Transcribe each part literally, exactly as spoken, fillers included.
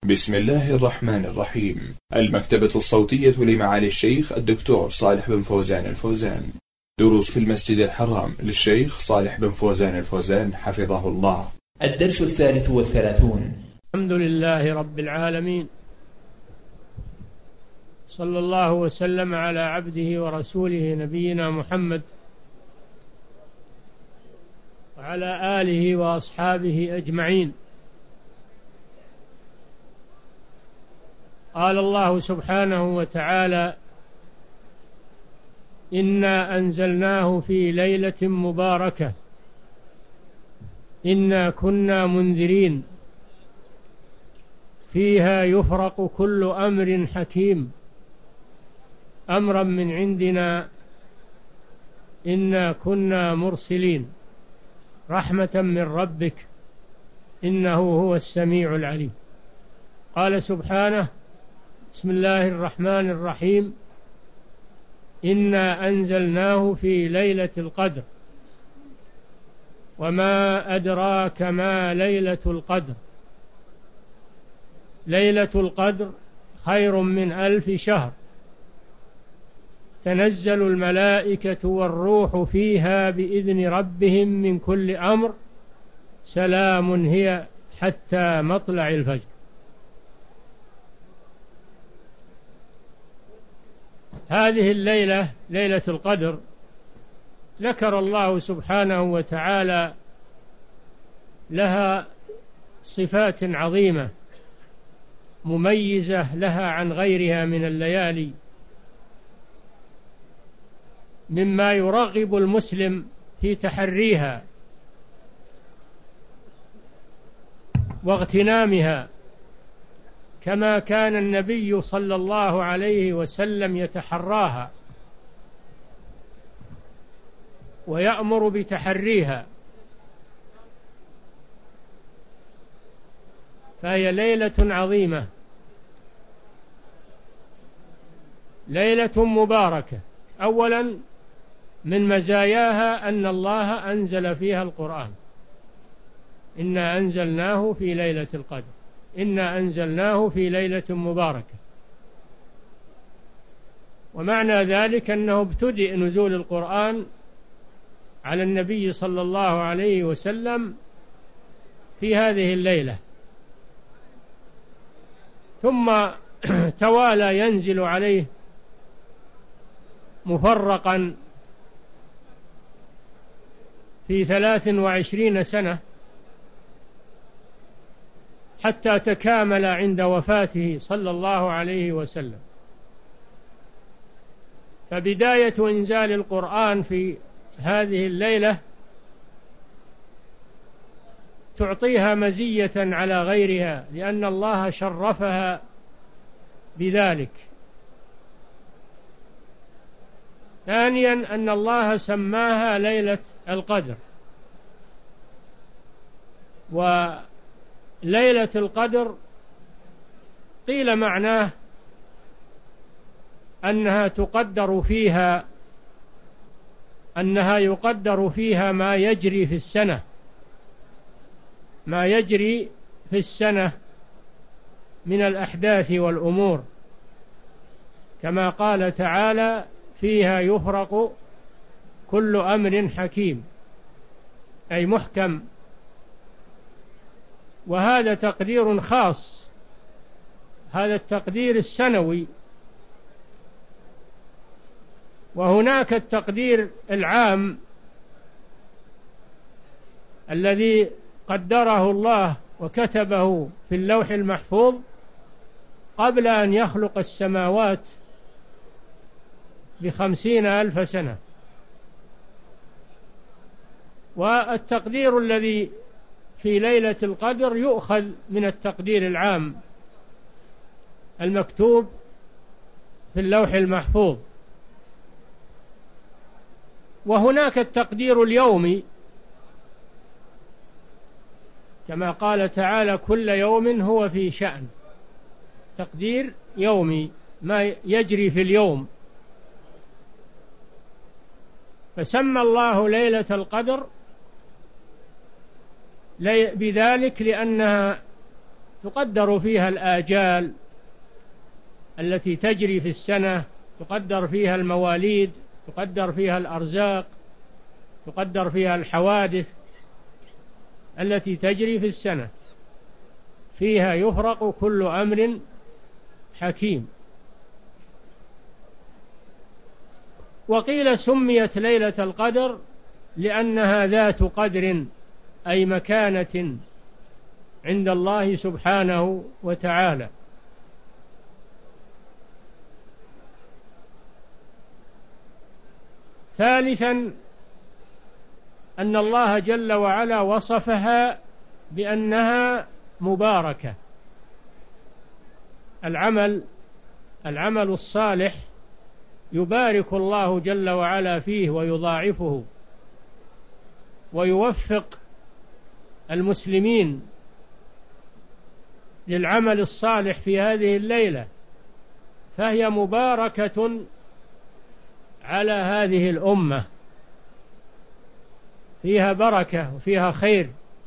بسم الله الرحمن الرحيم. المكتبة الصوتية لمعالي الشيخ الدكتور صالح بن فوزان الفوزان. دروس في المسجد الحرام للشيخ صالح بن فوزان الفوزان حفظه الله. الدرس الثالث والثلاثون. الحمد لله رب العالمين، صلى الله وسلم على عبده ورسوله نبينا محمد وعلى آله وأصحابه أجمعين. قال الله سبحانه وتعالى: إنا أنزلناه في ليلة مباركة إنا كنا منذرين فيها يفرق كل أمر حكيم أمرا من عندنا إنا كنا مرسلين رحمة من ربك إنه هو السميع العليم. قال سبحانه: بسم الله الرحمن الرحيم. إنا أنزلناه في ليلة القدر وما أدراك ما ليلة القدر ليلة القدر خير من ألف شهر تنزل الملائكة والروح فيها بإذن ربهم من كل أمر سلام هي حتى مطلع الفجر. هذه الليلة ليلة القدر ذكر الله سبحانه وتعالى لها صفات عظيمة مميزة لها عن غيرها من الليالي، مما يرغب المسلم في تحريها واغتنامها، كما كان النبي صلى الله عليه وسلم يتحراها ويأمر بتحريها. فهي ليلة عظيمة، ليلة مباركة. أولا من مزاياها أن الله أنزل فيها القرآن. إنا أنزلناه في ليلة القدر إنا أنزلناه في ليلة مباركة، ومعنى ذلك أنه ابتدأ نزول القرآن على النبي صلى الله عليه وسلم في هذه الليلة، ثم توالى ينزل عليه مفرقا في ثلاث وعشرين سنة حتى تكامل عند وفاته صلى الله عليه وسلم. فبداية إنزال القرآن في هذه الليلة تعطيها مزية على غيرها، لأن الله شرفها بذلك. ثانيا أن الله سماها ليلة القدر، وليلة القدر قيل معناه أنها تقدر فيها أنها يقدر فيها ما يجري في السنة ما يجري في السنة من الأحداث والأمور، كما قال تعالى: فيها يفرق كل أمر حكيم، أي محكم. وهذا تقدير خاص، هذا التقدير السنوي، وهناك التقدير العام الذي قدره الله وكتبه في اللوح المحفوظ قبل أن يخلق السماوات بخمسين ألف سنة. والتقدير الذي في ليلة القدر يؤخذ من التقدير العام المكتوب في اللوح المحفوظ. وهناك التقدير اليومي، كما قال تعالى: كل يوم هو في شأن، تقدير يومي ما يجري في اليوم. فسمى الله ليلة القدر بذلك لأنها تقدر فيها الآجال التي تجري في السنة، تقدر فيها المواليد، تقدر فيها الأرزاق، تقدر فيها الحوادث التي تجري في السنة، فيها يفرق كل أمر حكيم. وقيل سميت ليلة القدر لأنها ذات قدر، أي مكانة عند الله سبحانه وتعالى. ثالثا أن الله جل وعلا وصفها بأنها مباركة. العمل العمل الصالح يبارك الله جل وعلا فيه ويضاعفه ويوفق المسلمين للعمل الصالح في هذه الليلة، فهي مباركة على هذه الأمة، فيها بركة وفيها خير.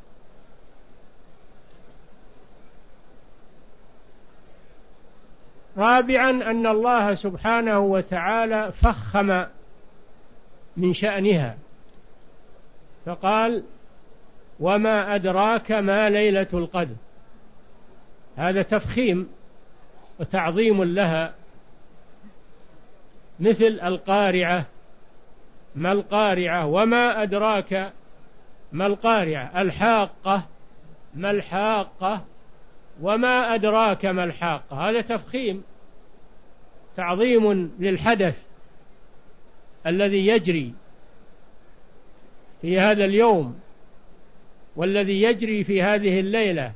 رابعا أن الله سبحانه وتعالى فخم من شأنها فقال: وما أدراك ما ليلة القدر. هذا تفخيم وتعظيم لها، مثل القارعة، ما القارعة، وما أدراك ما القارعة، الحاقة، ما الحاقة، وما أدراك ما الحاقة. هذا تفخيم، تعظيم للحدث الذي يجري في هذا اليوم والذي يجري في هذه الليلة.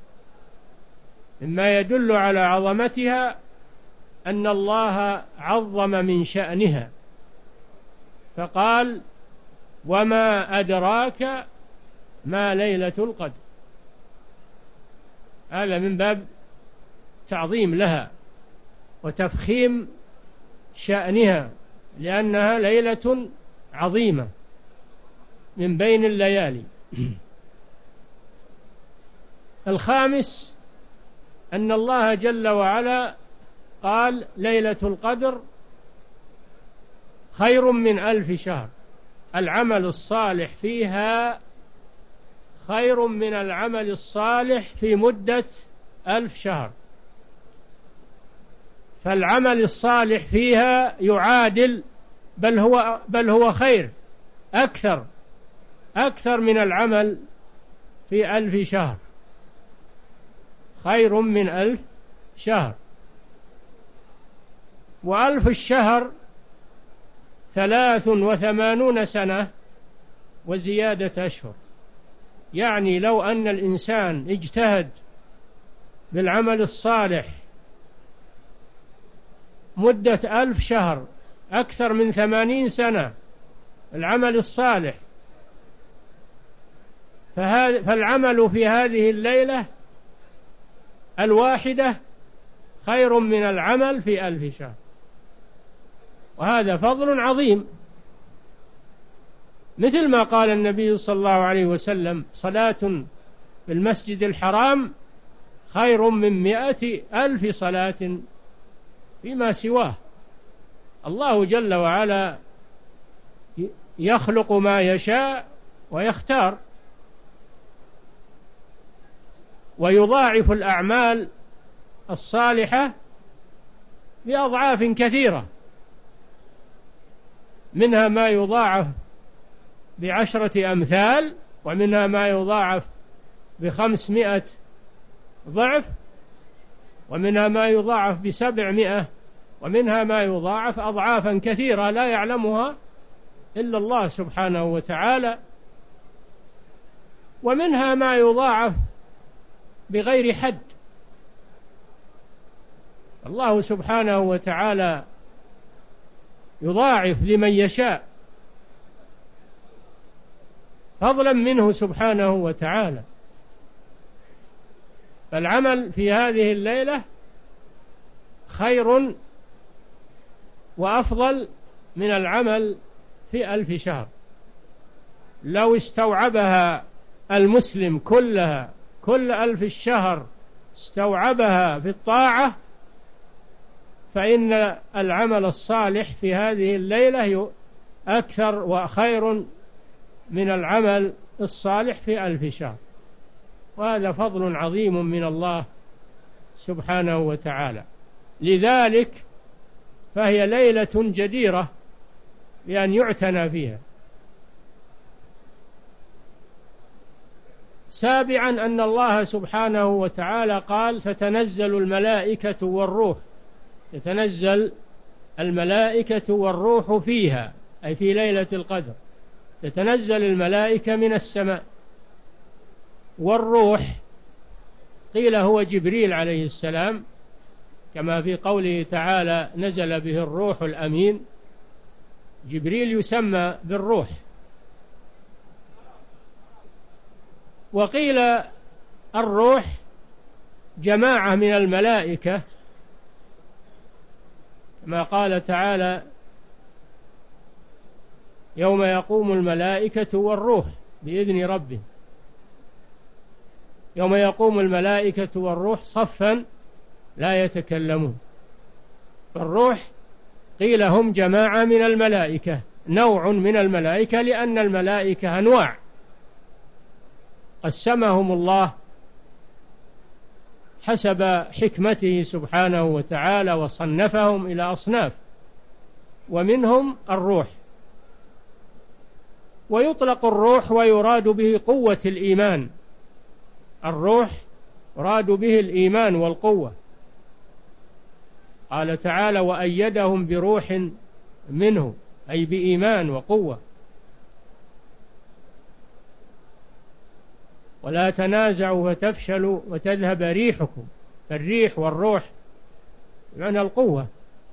مما يدل على عظمتها أن الله عظم من شأنها فقال: وما أدراك ما ليلة القدر. هذا من باب تعظيم لها وتفخيم شأنها، لأنها ليلة عظيمة من بين الليالي. الخامس أن الله جل وعلا قال: ليلة القدر خير من ألف شهر. العمل الصالح فيها خير من العمل الصالح في مدة ألف شهر. فالعمل الصالح فيها يعادل، بل هو بل هو خير أكثر أكثر من العمل في ألف شهر، خير من ألف شهر. وألف الشهر ثلاث وثمانون سنة وزيادة أشهر. يعني لو أن الإنسان اجتهد بالعمل الصالح مدة ألف شهر، أكثر من ثمانين سنة العمل الصالح، فالعمل في هذه الليلة الواحدة خير من العمل في ألف شهر. وهذا فضل عظيم، مثل ما قال النبي صلى الله عليه وسلم: صلاة في المسجد الحرام خير من مئة ألف صلاة فيما سواه. الله جل وعلا يخلق ما يشاء ويختار، ويضاعف الأعمال الصالحة بأضعاف كثيرة، منها ما يضاعف بعشرة أمثال، ومنها ما يضاعف بخمسمائة ضعف، ومنها ما يضاعف بسبعمائة، ومنها ما يضاعف أضعافا كثيرة لا يعلمها إلا الله سبحانه وتعالى، ومنها ما يضاعف بغير حد. الله سبحانه وتعالى يضاعف لمن يشاء فضلا منه سبحانه وتعالى. فالعمل في هذه الليلة خير وأفضل من العمل في ألف شهر. لو استوعبها المسلم كلها كل ألف الشهر استوعبها في الطاعة فإن العمل الصالح في هذه الليلة أكثر وخير من العمل الصالح في ألف شهر، وهذا فضل عظيم من الله سبحانه وتعالى. لذلك فهي ليلة جديرة بأن يعتنى فيها. سابعا أن الله سبحانه وتعالى قال: تتنزل الملائكة والروح، تتنزل الملائكة والروح فيها، أي في ليلة القدر، تتنزل الملائكة من السماء، والروح قيل هو جبريل عليه السلام، كما في قوله تعالى: نزل به الروح الأمين. جبريل يسمى بالروح. وقيل الروح جماعة من الملائكة، كما قال تعالى: يوم يقوم الملائكة والروح بإذن ربهم، يوم يقوم الملائكة والروح صفا لا يتكلمون. فالروح قيل هم جماعة من الملائكة، نوع من الملائكة، لأن الملائكة أنواع قسمهم الله حسب حكمته سبحانه وتعالى، وصنفهم إلى أصناف، ومنهم الروح. ويطلق الروح ويراد به قوة الإيمان، الروح يراد به الإيمان والقوة. قال تعالى: وأيدهم بروح منه، أي بإيمان وقوة. ولا تنازعوا فتفشلوا وتذهب ريحكم، فالريح والروح بمعنى القوة.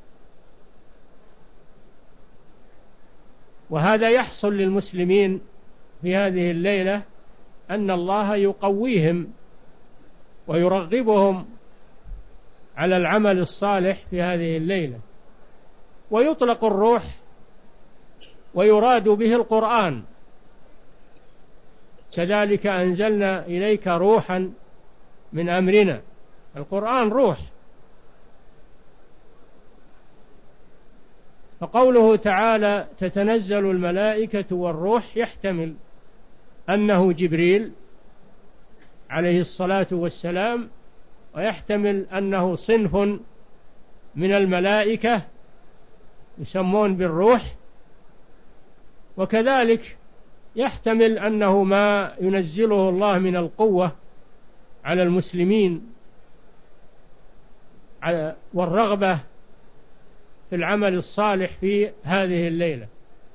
وهذا يحصل للمسلمين في هذه الليلة، أن الله يقويهم ويرغبهم على العمل الصالح في هذه الليلة. ويطلق الروح ويراد به القرآن، كذلك أنزلنا إليك روحا من أمرنا. القرآن روح. فقوله تعالى: تتنزل الملائكة والروح، يحتمل أنه جبريل عليه الصلاة والسلام، ويحتمل أنه صنف من الملائكة يسمون بالروح، وكذلك يحتمل أنه ما ينزله الله من القوة على المسلمين والرغبة في العمل الصالح في هذه الليلة.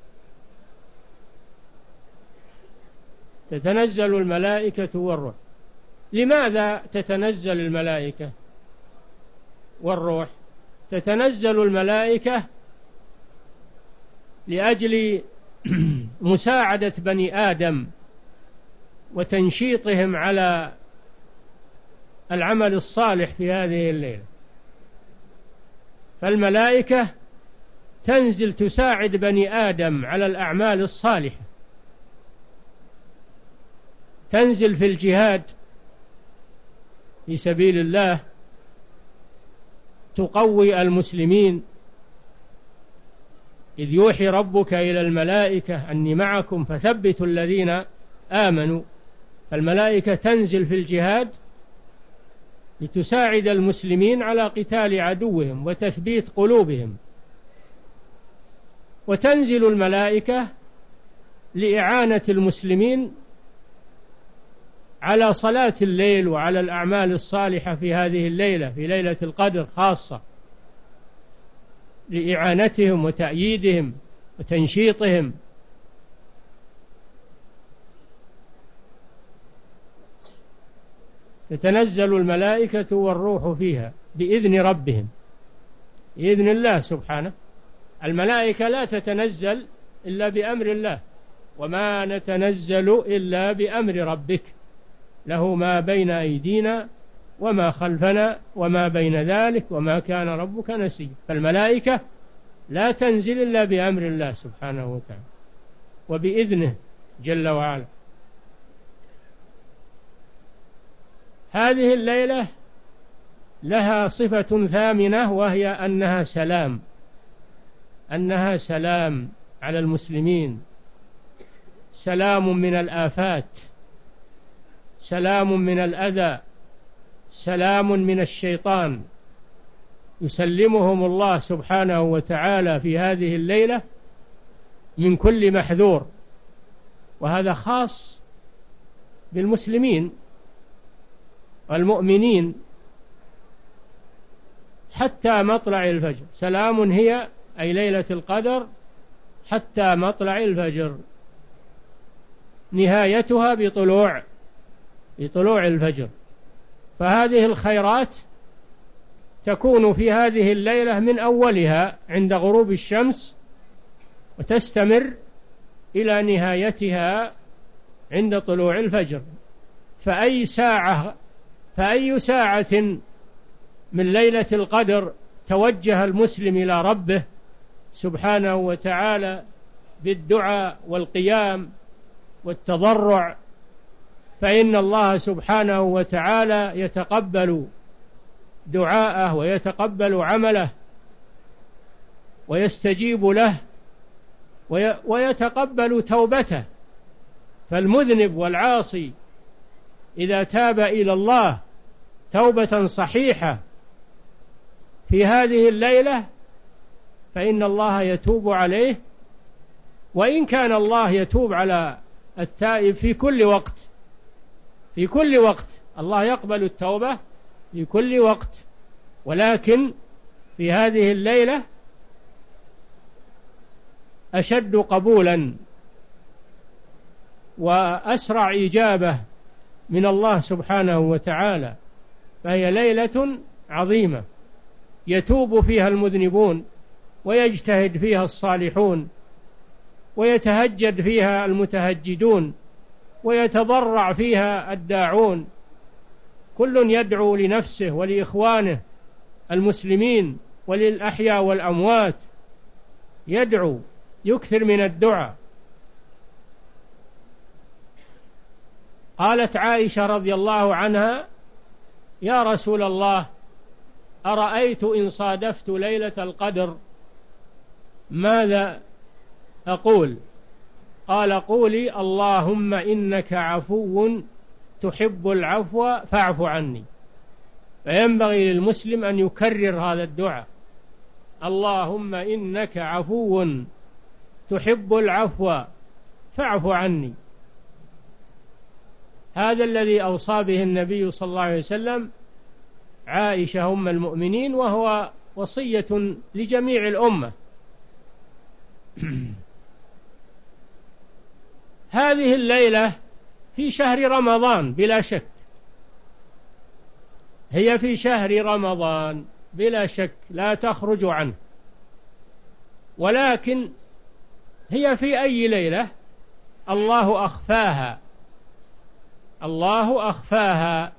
تتنزل الملائكة والروح. لماذا تتنزل الملائكة والروح؟ تتنزل الملائكة لأجل مساعدة بني آدم وتنشيطهم على العمل الصالح في هذه الليلة. فالملائكة تنزل تساعد بني آدم على الأعمال الصالحة، تنزل في الجهاد في سبيل الله، تقوي المسلمين، إذ يوحي ربك إلى الملائكة أني معكم فثبتوا الذين آمنوا. فالملائكة تنزل في الجهاد لتساعد المسلمين على قتال عدوهم وتثبيت قلوبهم. وتنزل الملائكة لإعانة المسلمين على صلاة الليل وعلى الأعمال الصالحة في هذه الليلة، في ليلة القدر خاصة، لإعانتهم وتأييدهم وتنشيطهم. تتنزل الملائكة والروح فيها بإذن ربهم، بإذن الله سبحانه. الملائكة لا تتنزل إلا بأمر الله، وما نتنزل إلا بأمر ربك، له ما بين أيدينا وما خلفنا وما بين ذلك وما كان ربك نسيا. فالملائكة لا تنزل إلا بأمر الله سبحانه وتعالى وبإذنه جل وعلا. هذه الليلة لها صفة ثامنة، وهي أنها سلام، أنها سلام على المسلمين، سلام من الآفات، سلام من الأذى، سلام من الشيطان، يسلمهم الله سبحانه وتعالى في هذه الليلة من كل محذور. وهذا خاص بالمسلمين والمؤمنين حتى مطلع الفجر. سلام هي أي ليلة القدر حتى مطلع الفجر، نهايتها بطلوع بطلوع الفجر. فهذه الخيرات تكون في هذه الليلة من أولها عند غروب الشمس، وتستمر إلى نهايتها عند طلوع الفجر. فأي ساعة فأي ساعة من ليلة القدر توجه المسلم إلى ربه سبحانه وتعالى بالدعاء والقيام والتضرع، فإن الله سبحانه وتعالى يتقبل دعاءه ويتقبل عمله ويستجيب له ويتقبل توبته. فالمذنب والعاصي إذا تاب إلى الله توبة صحيحة في هذه الليلة فإن الله يتوب عليه، وإن كان الله يتوب على التائب في كل وقت، في كل وقت الله يقبل التوبة في كل وقت، ولكن في هذه الليلة أشد قبولا وأسرع إجابة من الله سبحانه وتعالى. فهي ليلة عظيمة يتوب فيها المذنبون ويجتهد فيها الصالحون ويتهجد فيها المتهجدون ويتضرع فيها الداعون، كل يدعو لنفسه ولإخوانه المسلمين وللأحياء والأموات، يدعو يكثر من الدعاء. قالت عائشة رضي الله عنها: يا رسول الله، أرأيت إن صادفت ليلة القدر ماذا أقول؟ قال: قولي اللهم إنك عفو تحب العفو فاعف عني. فينبغي للمسلم أن يكرر هذا الدعاء: اللهم إنك عفو تحب العفو فاعف عني. هذا الذي أوصى به النبي صلى الله عليه وسلم عائشة أم المؤمنين، وهو وصية لجميع الأمة. هذه الليلة في شهر رمضان بلا شك، هي في شهر رمضان بلا شك لا تخرج عنه، ولكن هي في أي ليلة الله أخفاها، الله أخفاها.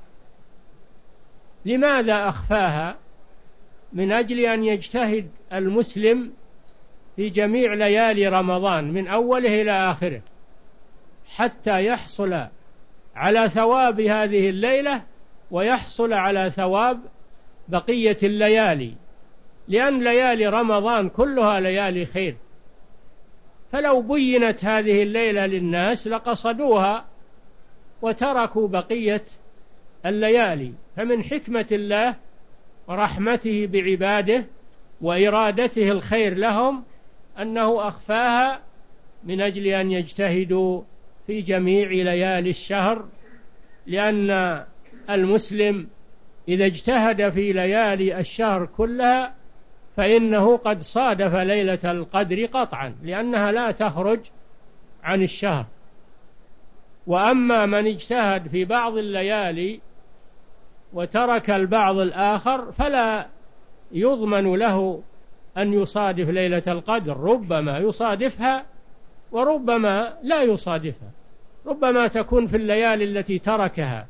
لماذا أخفاها؟ من أجل أن يجتهد المسلم في جميع ليالي رمضان من أوله إلى آخره حتى يحصل على ثواب هذه الليلة ويحصل على ثواب بقية الليالي، لأن ليالي رمضان كلها ليالي خير. فلو بينت هذه الليلة للناس لقصدوها وتركوا بقية الليالي. فمن حكمة الله ورحمته بعباده وإرادته الخير لهم أنه أخفاها من أجل أن يجتهدوا في جميع ليالي الشهر، لأن المسلم إذا اجتهد في ليالي الشهر كلها فإنه قد صادف ليلة القدر قطعا، لأنها لا تخرج عن الشهر. وأما من اجتهد في بعض الليالي وترك البعض الآخر فلا يضمن له أن يصادف ليلة القدر، ربما يصادفها وربما لا يصادفها، ربما تكون في الليالي التي تركها.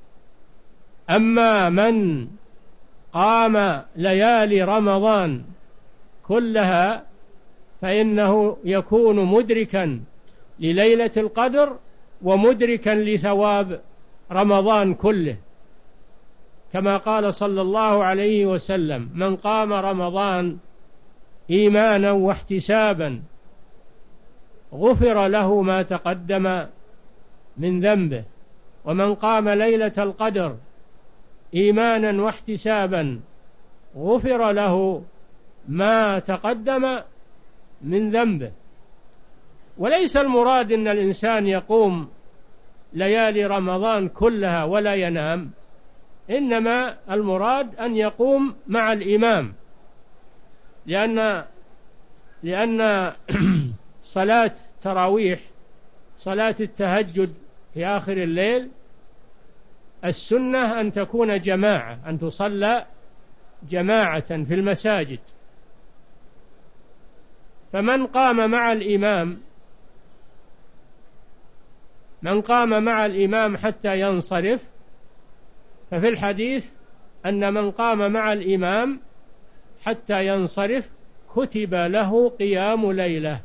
أما من قام ليالي رمضان كلها فإنه يكون مدركا لليلة القدر ومدركا لثواب رمضان كله، كما قال صلى الله عليه وسلم: من قام رمضان إيمانا واحتسابا غفر له ما تقدم من ذنبه، ومن قام ليلة القدر إيمانا واحتسابا غفر له ما تقدم من ذنبه. وليس المراد أن الإنسان يقوم ليالي رمضان كلها ولا ينام، إنما المراد أن يقوم مع الإمام، لأن لأن صلاة التراويح، صلاة التهجد في آخر الليل، السنة أن تكون جماعة، أن تصلى جماعة في المساجد. فمن قام مع الإمام من قام مع الإمام حتى ينصرف، ففي الحديث أن من قام مع الإمام حتى ينصرف كتب له قيام ليلة،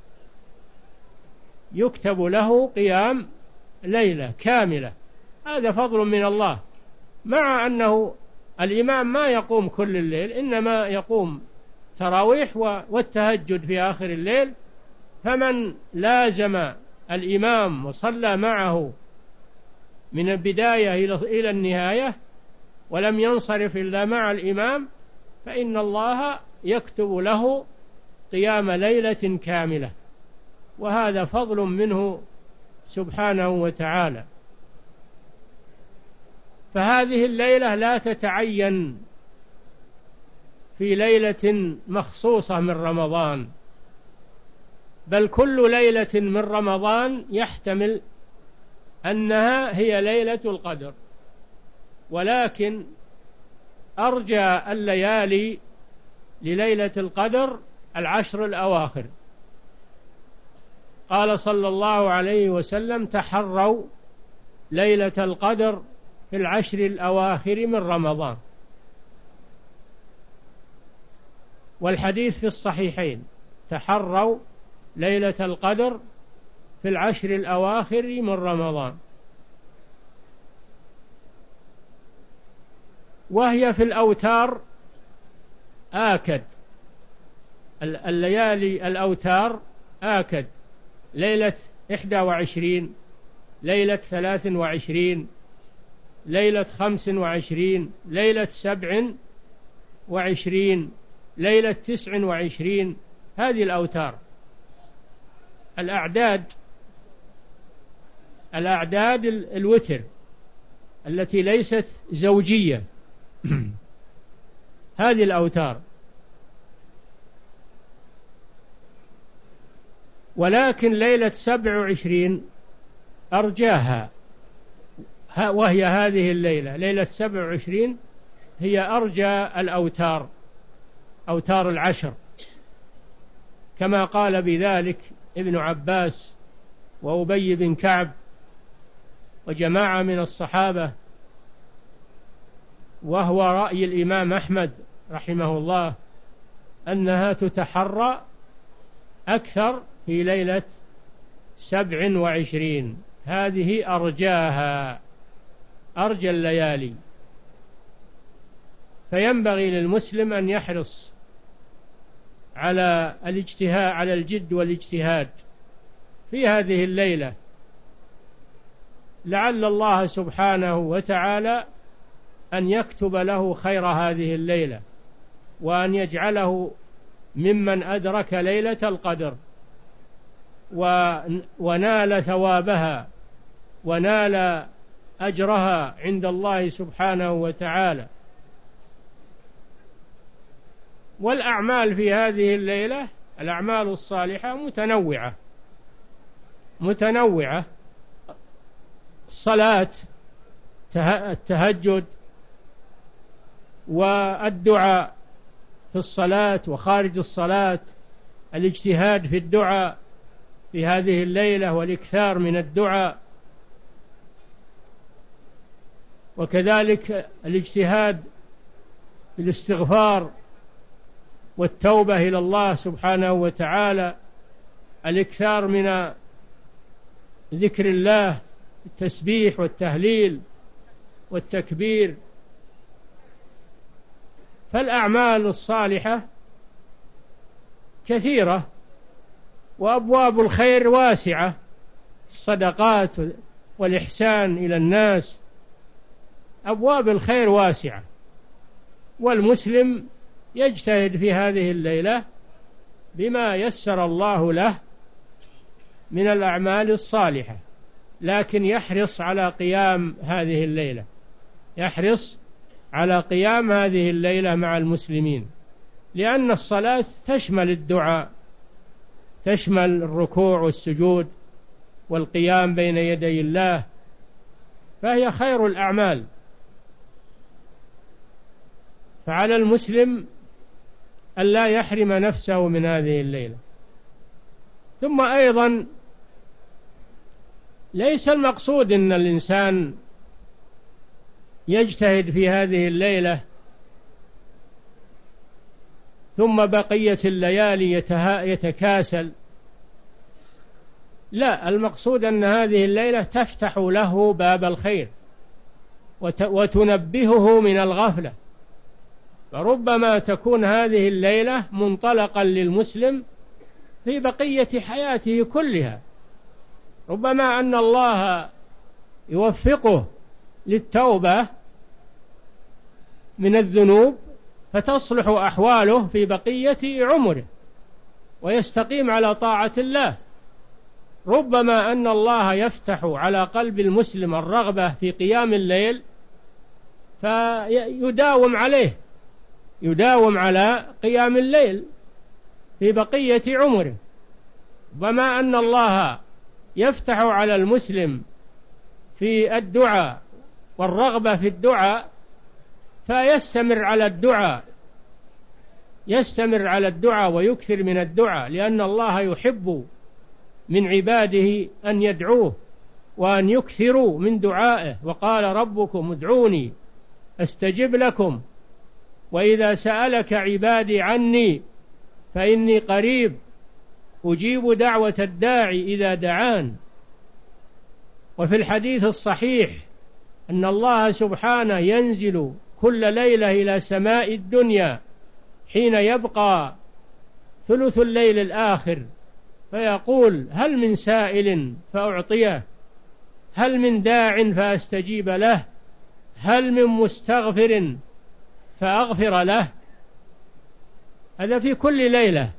يكتب له قيام ليلة كاملة. هذا فضل من الله، مع أنه الإمام ما يقوم كل الليل، إنما يقوم تراويح والتهجد في آخر الليل. فمن لازم الإمام وصلى معه من البداية إلى النهاية ولم ينصرف إلا مع الإمام، فإن الله يكتب له قيام ليلة كاملة، وهذا فضل منه سبحانه وتعالى. فهذه الليلة لا تتعين في ليلة مخصوصة من رمضان، بل كل ليلة من رمضان يحتمل أنها هي ليلة القدر، ولكن أرجى الليالي لليلة القدر العشر الأواخر. قال صلى الله عليه وسلم: تحروا ليلة القدر في العشر الأواخر من رمضان. والحديث في الصحيحين: تحروا ليلة القدر في العشر الأواخر من رمضان. وهي في الأوتار آكد، الليالي الأوتار آكد: ليلة إحدى وعشرين، ليلة ثلاث وعشرين، ليلة خمس وعشرين، ليلة سبع وعشرين، ليلة تسع وعشرين. هذه الأوتار الأعداد الأعداد الوتر التي ليست زوجية هذه الأوتار. ولكن ليلة سبع وعشرين أرجاها، وهي هذه الليلة، ليلة سبع وعشرين هي أرجى الأوتار، أوتار العشر، كما قال بذلك ابن عباس وأبي بن كعب وجماعة من الصحابة، وهو رأي الإمام أحمد رحمه الله أنها تتحرى أكثر في ليلة سبع وعشرين، هذه أرجاها، أرجى الليالي. فينبغي للمسلم أن يحرص على الاجتهاد، على الجد والاجتهاد في هذه الليلة، لعل الله سبحانه وتعالى أن يكتب له خير هذه الليلة، وأن يجعله ممن أدرك ليلة القدر ونال ثوابها ونال أجرها عند الله سبحانه وتعالى. والأعمال في هذه الليلة، الأعمال الصالحة متنوعة متنوعة الصلاة، التهجد، والدعاء في الصلاة وخارج الصلاة، الاجتهاد في الدعاء في هذه الليلة والإكثار من الدعاء، وكذلك الاجتهاد في الاستغفار والتوبة إلى الله سبحانه وتعالى، الإكثار من ذكر الله، التسبيح والتهليل والتكبير فالأعمال الصالحة كثيرة وأبواب الخير واسعة، الصدقات والإحسان إلى الناس، أبواب الخير واسعة، والمسلم يجتهد في هذه الليلة بما يسر الله له من الأعمال الصالحة، لكن يحرص على قيام هذه الليلة، يحرص على قيام هذه الليلة مع المسلمين، لأن الصلاة تشمل الدعاء، تشمل الركوع والسجود والقيام بين يدي الله، فهي خير الأعمال. فعلى المسلم أن لا يحرم نفسه من هذه الليلة. ثم أيضا ليس المقصود أن الإنسان يجتهد في هذه الليلة ثم بقية الليالي يتكاسل، لا، المقصود أن هذه الليلة تفتح له باب الخير وتنبهه من الغفلة، فربما تكون هذه الليلة منطلقا للمسلم في بقية حياته كلها، ربما أن الله يوفقه للتوبة من الذنوب فتصلح أحواله في بقية عمره ويستقيم على طاعة الله، ربما أن الله يفتح على قلب المسلم الرغبة في قيام الليل فيداوم عليه، يداوم على قيام الليل في بقية عمره، ربما أن الله يفتح على المسلم في الدعاء والرغبة في الدعاء فيستمر على الدعاء، يستمر على الدعاء ويكثر من الدعاء، لأن الله يحب من عباده أن يدعوه وأن يكثروا من دعائه، وقال ربكم ادعوني أستجب لكم وإذا سألك عبادي عني فإني قريب أجيب دعوة الداعي إذا دعان. وفي الحديث الصحيح أن الله سبحانه ينزل كل ليلة إلى سماء الدنيا حين يبقى ثلث الليل الآخر فيقول هل من سائل فأعطيه، هل من داع فأستجيب له، هل من مستغفر فأغفر له. هذا في كل ليلة،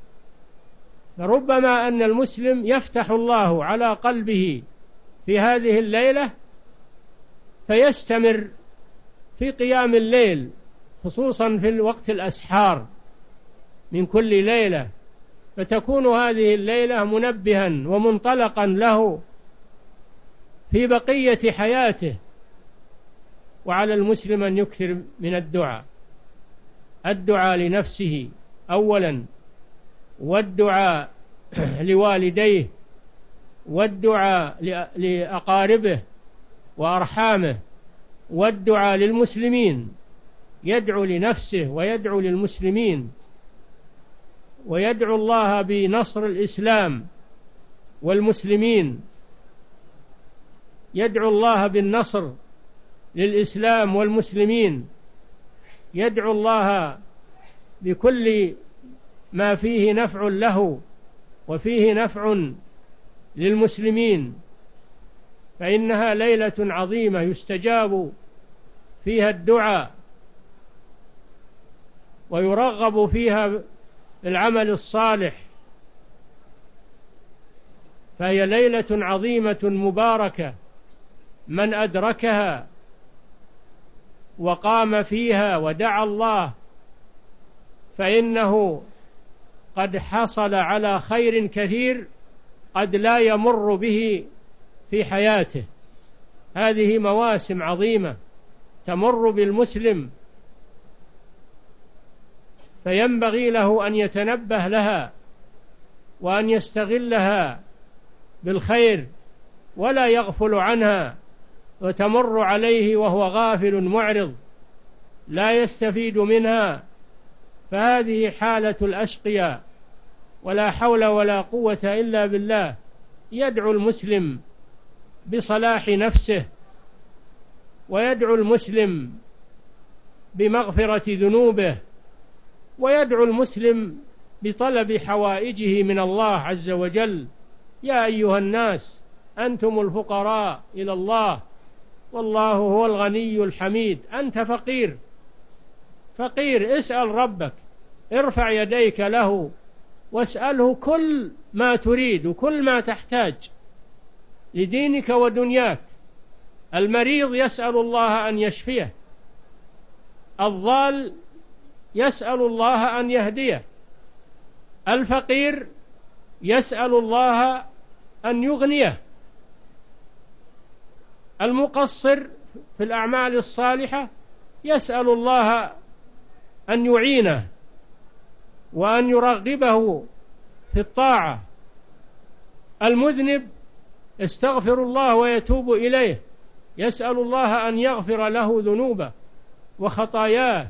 فربما أن المسلم يفتح الله على قلبه في هذه الليلة فيستمر في قيام الليل، خصوصا في الوقت الأسحار من كل ليلة، فتكون هذه الليلة منبها ومنطلقا له في بقية حياته. وعلى المسلم أن يكثر من الدعاء، الدعاء لنفسه أولا، والدعاء لوالديه، والدعاء لأقاربه وأرحامه، والدعاء للمسلمين، يدعو لنفسه ويدعو للمسلمين، ويدعو الله بنصر الإسلام والمسلمين، يدعو الله بالنصر للإسلام والمسلمين، يدعو الله بكل ما فيه نفع له وفيه نفع للمسلمين، فإنها ليلة عظيمة يستجاب فيها الدعاء ويرغب فيها العمل الصالح، فهي ليلة عظيمة مباركة، من أدركها وقام فيها ودعا الله فإنه قد حصل على خير كثير قد لا يمر به في حياته. هذه مواسم عظيمة تمر بالمسلم، فينبغي له أن يتنبه لها وأن يستغلها بالخير ولا يغفل عنها، وتمر عليه وهو غافل معرض لا يستفيد منها، فهذه حالة الأشقياء، ولا حول ولا قوة إلا بالله. يدعو المسلم بصلاح نفسه، ويدعو المسلم بمغفرة ذنوبه، ويدعو المسلم بطلب حوائجه من الله عز وجل. يا أيها الناس أنتم الفقراء إلى الله والله هو الغني الحميد. أنت فقير فقير اسأل ربك، ارفع يديك له واسأله كل ما تريد وكل ما تحتاج لدينك ودنياك. المريض يسأل الله أن يشفيه، الضال يسأل الله أن يهديه، الفقير يسأل الله أن يغنيه، المقصر في الأعمال الصالحة يسأل الله أن يعينه وأن يرغبه في الطاعة، المذنب يستغفر الله ويتوب إليه، يسأل الله أن يغفر له ذنوبه وخطاياه.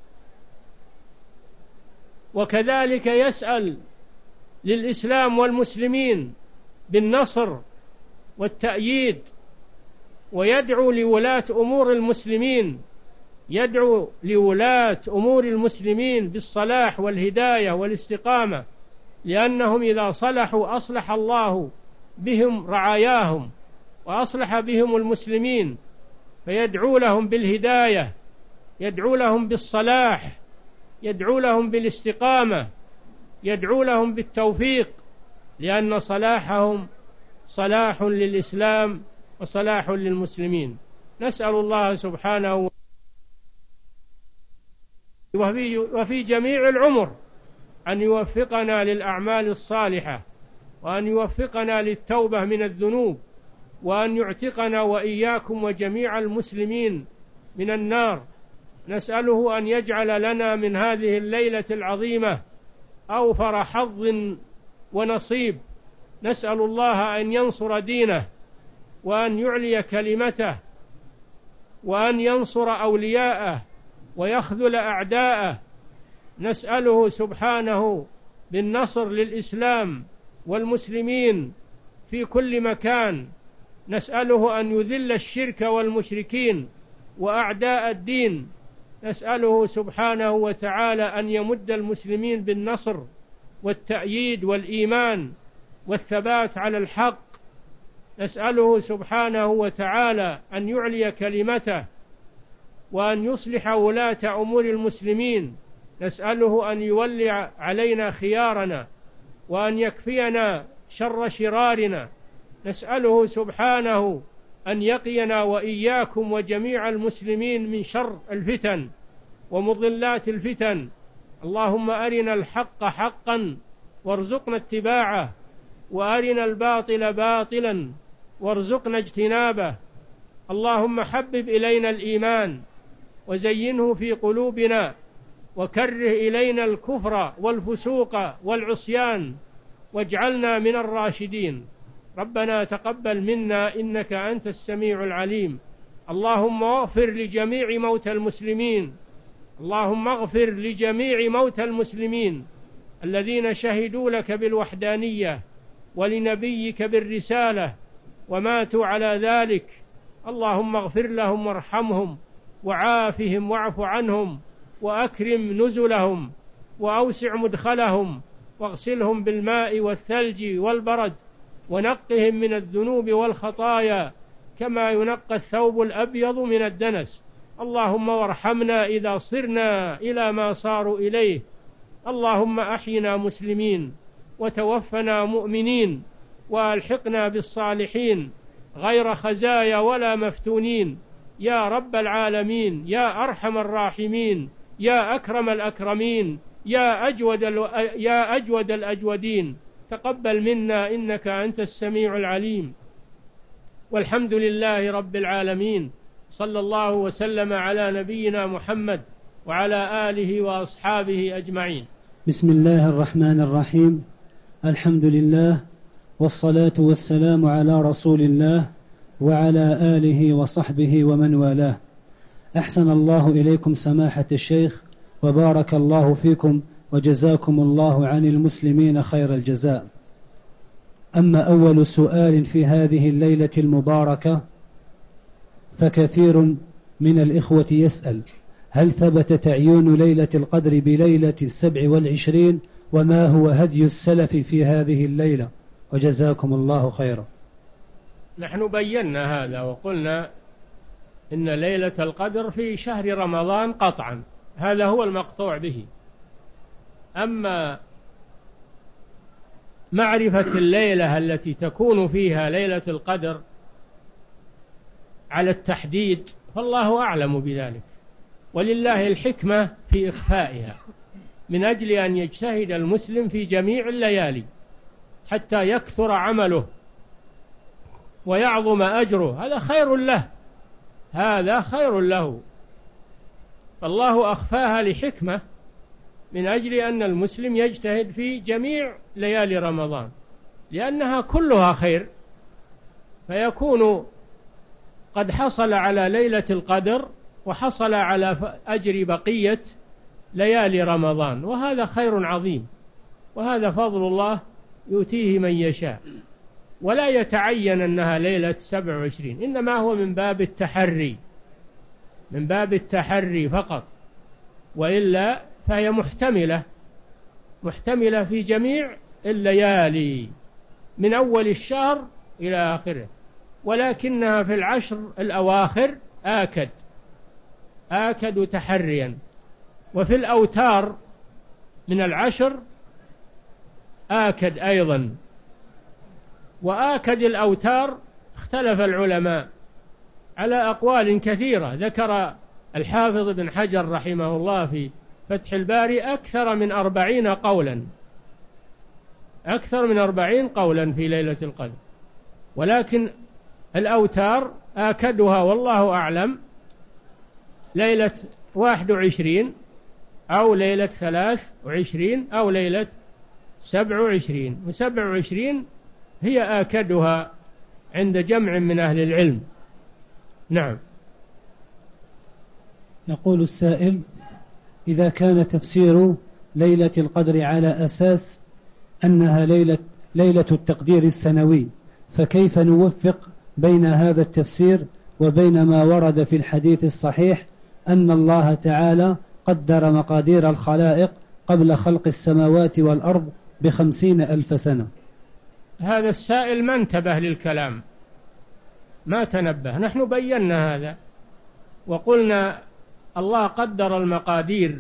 وكذلك يسأل للإسلام والمسلمين بالنصر والتأييد، ويدعو لولاة أمور المسلمين يدعو لولاة أمور المسلمين بالصلاح والهداية والاستقامة، لأنهم إذا صلحوا أصلح الله بهم رعاياهم وأصلح بهم المسلمين، فيدعو لهم بالهداية، يدعو لهم بالصلاح، يدعو لهم بالاستقامة، يدعو لهم بالتوفيق، لأن صلاحهم صلاح للإسلام وصلاح للمسلمين. نسأل الله سبحانه وفي, وفي جميع العمر أن يوفقنا للأعمال الصالحة، وأن يوفقنا للتوبة من الذنوب، وأن يعتقنا وإياكم وجميع المسلمين من النار. نسأله أن يجعل لنا من هذه الليلة العظيمة أوفر حظ ونصيب. نسأل الله أن ينصر دينه، وأن يعلي كلمته، وأن ينصر أولياءه ويخذل أعداءه. نسأله سبحانه بالنصر للإسلام والمسلمين في كل مكان. نسأله أن يذل الشرك والمشركين وأعداء الدين. نسأله سبحانه وتعالى أن يمد المسلمين بالنصر والتأييد والإيمان والثبات على الحق. نسأله سبحانه وتعالى أن يعلي كلمته، وأن يصلح ولاة أمور المسلمين. نسأله أن يولي علينا خيارنا، وأن يكفينا شر شرارنا. نسأله سبحانه أن يقينا وإياكم وجميع المسلمين من شر الفتن ومضلات الفتن. اللهم أرنا الحق حقا وارزقنا اتباعه، وأرنا الباطل باطلا وارزقنا اجتنابه. اللهم حبب إلينا الإيمان وزينه في قلوبنا، وكره إلينا الكفر والفسوق والعصيان، واجعلنا من الراشدين. ربنا تقبل منا إنك أنت السميع العليم. اللهم اغفر لجميع موتى المسلمين، اللهم اغفر لجميع موتى المسلمين الذين شهدوا لك بالوحدانية ولنبيك بالرسالة وماتوا على ذلك. اللهم اغفر لهم وارحمهم وعافهم واعف عنهم وأكرم نزلهم وأوسع مدخلهم، واغسلهم بالماء والثلج والبرد، ونقهم من الذنوب والخطايا كما ينقى الثوب الأبيض من الدنس. اللهم وارحمنا إذا صرنا إلى ما صاروا إليه. اللهم أحينا مسلمين وتوفنا مؤمنين، وألحقنا بالصالحين غير خزايا ولا مفتونين، يا رب العالمين، يا أرحم الراحمين، يا أكرم الأكرمين، يا أجود, يا أجود الأجودين. تقبل منا إنك أنت السميع العليم. والحمد لله رب العالمين. صلى الله وسلم على نبينا محمد وعلى آله وأصحابه أجمعين. بسم الله الرحمن الرحيم. الحمد لله والصلاة والسلام على رسول الله وعلى آله وصحبه ومن والاه. أحسن الله إليكم سماحة الشيخ، وبارك الله فيكم، وجزاكم الله عن المسلمين خير الجزاء. أما أول سؤال في هذه الليلة المباركة، فكثير من الإخوة يسأل: هل ثبت تعيين ليلة القدر بليلة السبع والعشرين؟ وما هو هدي السلف في هذه الليلة؟ وجزاكم الله خيرا. نحن بينا هذا وقلنا إن ليلة القدر في شهر رمضان قطعا، هذا هو المقطوع به. أما معرفة الليلة التي تكون فيها ليلة القدر على التحديد فالله أعلم بذلك، ولله الحكمة في إخفائها، من أجل أن يجتهد المسلم في جميع الليالي حتى يكثر عمله ويعظم أجره، هذا خير له، هذا خير له. فالله أخفاها لحكمة، من أجل أن المسلم يجتهد في جميع ليالي رمضان، لأنها كلها خير، فيكون قد حصل على ليلة القدر وحصل على أجر بقية ليالي رمضان، وهذا خير عظيم، وهذا فضل الله يؤتيه من يشاء. ولا يتعين أنها ليلة سبع وعشرين، إنما هو من باب التحري، من باب التحري فقط، وإلا فهي محتملة محتملة في جميع الليالي من أول الشهر إلى آخره، ولكنها في العشر الأواخر آكد آكد تحريا، وفي الأوتار من العشر آكد أيضا. وآكد الأوتار اختلف العلماء على أقوال كثيرة، ذكر الحافظ بن حجر رحمه الله في فتح الباري أكثر من أربعين قولا أكثر من أربعين قولا في ليلة القدر، ولكن الأوتار آكدها والله أعلم ليلة واحد وعشرين أو ليلة ثلاث وعشرين أو ليلة سبع وعشرين، وسبع وعشرين هي آكدها عند جمع من أهل العلم. نعم. يقول السائل: إذا كان تفسير ليلة القدر على أساس أنها ليلة, ليلة التقدير السنوي، فكيف نوفق بين هذا التفسير وبين ما ورد في الحديث الصحيح أن الله تعالى قدر مقادير الخلائق قبل خلق السماوات والأرض بخمسين ألف سنة؟ هذا السائل ما انتبه للكلام، ما تنبه. نحن بينا هذا وقلنا الله قدر المقادير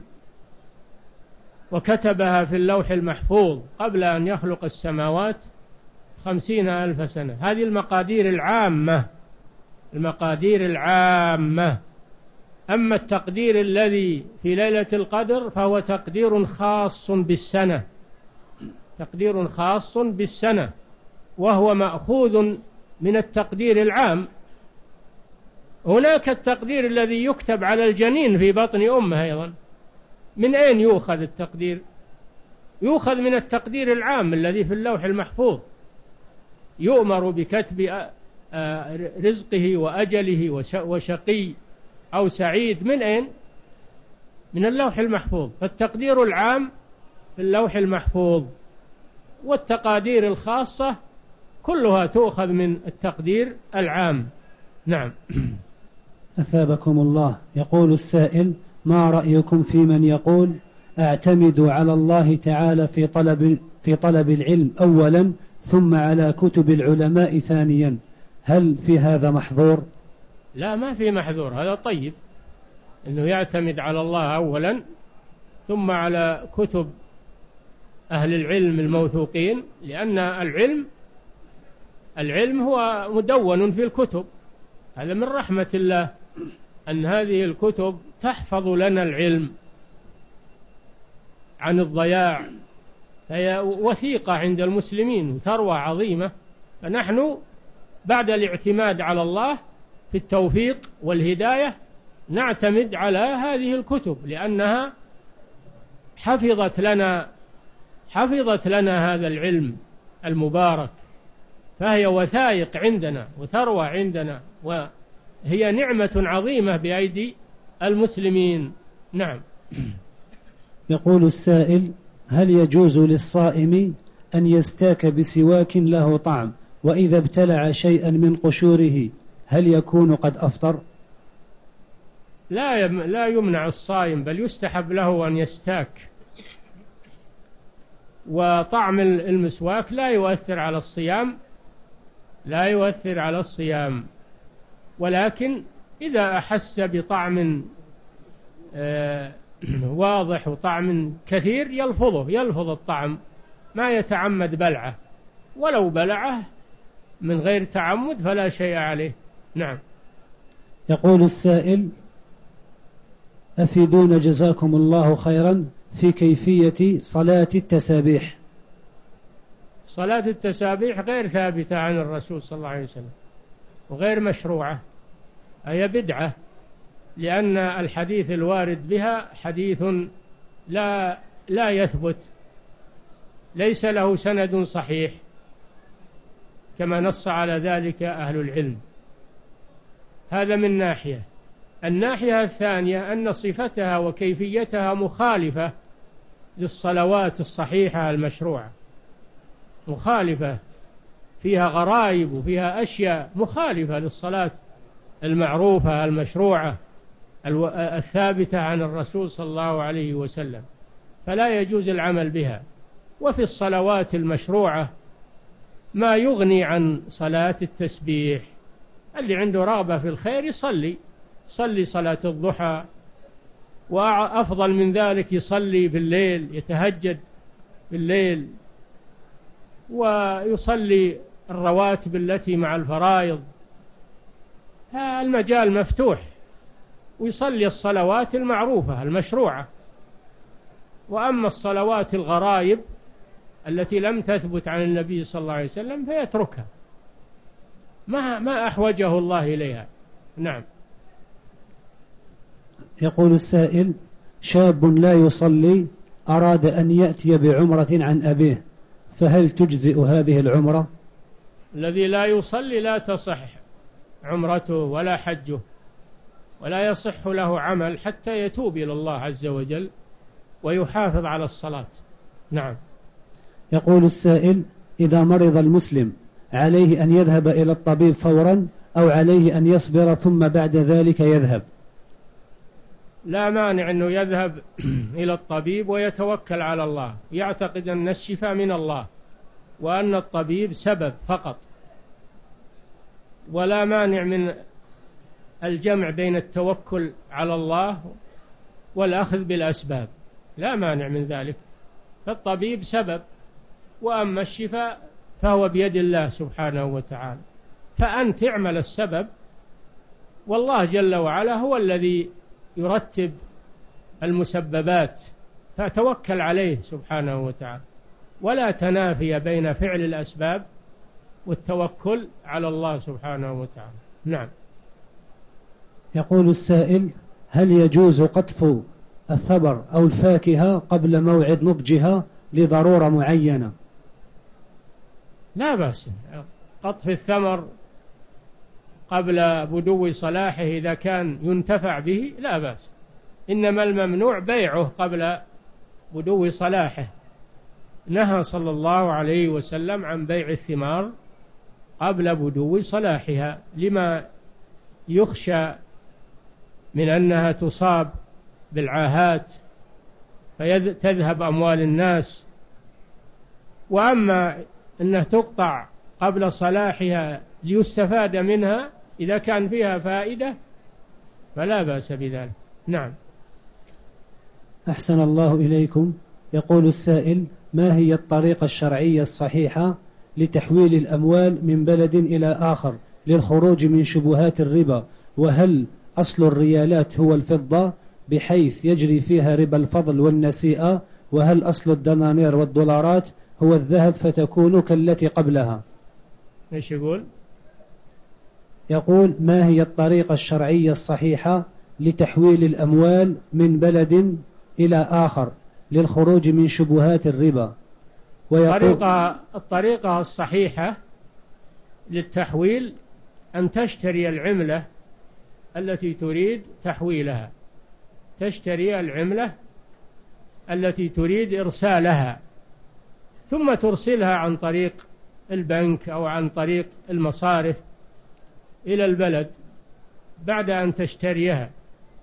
وكتبها في اللوح المحفوظ قبل أن يخلق السماوات خمسين ألف سنة. هذه المقادير العامة، المقادير العامة. أما التقدير الذي في ليلة القدر فهو تقدير خاص بالسنة، تقدير خاص بالسنة، وهو مأخوذ من التقدير العام. هناك التقدير الذي يكتب على الجنين في بطن أمه أيضا. من أين يؤخذ التقدير؟ يؤخذ من التقدير العام الذي في اللوح المحفوظ، يؤمر بكتب رزقه وأجله وشقي أو سعيد. من أين؟ من اللوح المحفوظ. فالتقدير العام في اللوح المحفوظ، والتقادير الخاصة كلها تؤخذ من التقدير العام. نعم. أثابكم الله. يقول السائل: ما رأيكم في من يقول أعتمد على الله تعالى في طلب, في طلب العلم أولا ثم على كتب العلماء ثانيا؟ هل في هذا محظور؟ لا، ما في محظور، هذا طيب أنه يعتمد على الله أولا ثم على كتب أهل العلم الموثوقين، لأن العلم العلم هو مدون في الكتب. هذا من رحمة الله أن هذه الكتب تحفظ لنا العلم عن الضياع، هي وثيقة عند المسلمين وثروة عظيمة. فنحن بعد الاعتماد على الله في التوفيق والهداية نعتمد على هذه الكتب، لأنها حفظت لنا حفظت لنا هذا العلم المبارك، فهي وثائق عندنا وثروة عندنا، وهي نعمة عظيمة بأيدي المسلمين. نعم. يقول السائل: هل يجوز للصائم أن يستاك بسواك له طعم، وإذا ابتلع شيئا من قشوره هل يكون قد أفطر؟ لا لا يمنع الصائم، بل يستحب له أن يستاك. وطعم المسواك لا يؤثر على الصيام، لا يؤثر على الصيام، ولكن إذا أحس بطعم آه واضح وطعم كثير يلفظه، يلفظ الطعم، ما يتعمد بلعه، ولو بلعه من غير تعمد فلا شيء عليه. نعم. يقول السائل: أفيدونا جزاكم الله خيرا في كيفية صلاة التسابيح. صلاة التسابيح غير ثابتة عن الرسول صلى الله عليه وسلم، وغير مشروعة، أي بدعة، لأن الحديث الوارد بها حديث لا لا يثبت، ليس له سند صحيح، كما نص على ذلك أهل العلم. هذا من ناحية. الناحية الثانية أن صفتها وكيفيتها مخالفة للصلوات الصحيحة المشروعة، مخالفة، فيها غرائب وفيها أشياء مخالفة للصلاة المعروفة المشروعة الثابتة عن الرسول صلى الله عليه وسلم، فلا يجوز العمل بها. وفي الصلوات المشروعة ما يغني عن صلاة التسبيح. اللي عنده رغبة في الخير يصلي صلي صلاة الضحى، وأفضل من ذلك يصلي في الليل، يتهجد في الليل، ويصلي الرواتب التي مع الفرائض. المجال مفتوح، ويصلي الصلوات المعروفة المشروعة. وأما الصلوات الغرائب التي لم تثبت عن النبي صلى الله عليه وسلم فيتركها، ما ما أحوجه الله إليها. نعم. يقول السائل: شاب لا يصلي أراد أن يأتي بعمرة عن أبيه، فهل تجزئ هذه العمرة؟ الذي لا يصلي لا تصح عمرته ولا حجه، ولا يصح له عمل حتى يتوب إلى الله عز وجل ويحافظ على الصلاة. نعم. يقول السائل: إذا مرض المسلم عليه أن يذهب إلى الطبيب فورا، أو عليه أن يصبر ثم بعد ذلك يذهب؟ لا مانع أنه يذهب إلى الطبيب ويتوكل على الله، يعتقد أن الشفاء من الله وأن الطبيب سبب فقط، ولا مانع من الجمع بين التوكل على الله والأخذ بالأسباب، لا مانع من ذلك. فالطبيب سبب، وأما الشفاء فهو بيد الله سبحانه وتعالى. فأنت اعمل السبب، والله جل وعلا هو الذي يرتب المسببات، فتوكل عليه سبحانه وتعالى، ولا تنافي بين فعل الأسباب والتوكل على الله سبحانه وتعالى. نعم. يقول السائل: هل يجوز قطف الثمر أو الفاكهة قبل موعد نضجها لضرورة معينة؟ لا بأس قطف الثمر قبل بدو صلاحه إذا كان ينتفع به، لا بأس، إنما الممنوع بيعه قبل بدو صلاحه. نهى صلى الله عليه وسلم عن بيع الثمار قبل بدو صلاحها، لما يخشى من أنها تصاب بالعاهات فتذهب أموال الناس. وأما أنها تقطع قبل صلاحها ليستفاد منها إذا كان فيها فائدة فلا بأس بذلك. نعم. أحسن الله إليكم. يقول السائل: ما هي الطريقة الشرعية الصحيحة لتحويل الأموال من بلد إلى آخر للخروج من شبهات الربا؟ وهل أصل الريالات هو الفضة بحيث يجري فيها ربا الفضل والنسيئة؟ وهل أصل الدنانير والدولارات هو الذهب فتكون كالتي قبلها؟ ايش يقول؟ يقول: ما هي الطريقة الشرعية الصحيحة لتحويل الأموال من بلد إلى آخر للخروج من شبهات الربا؟ الطريقة, الطريقة الصحيحة للتحويل أن تشتري العملة التي تريد تحويلها، تشتري العملة التي تريد إرسالها، ثم ترسلها عن طريق البنك أو عن طريق المصارف إلى البلد بعد أن تشتريها.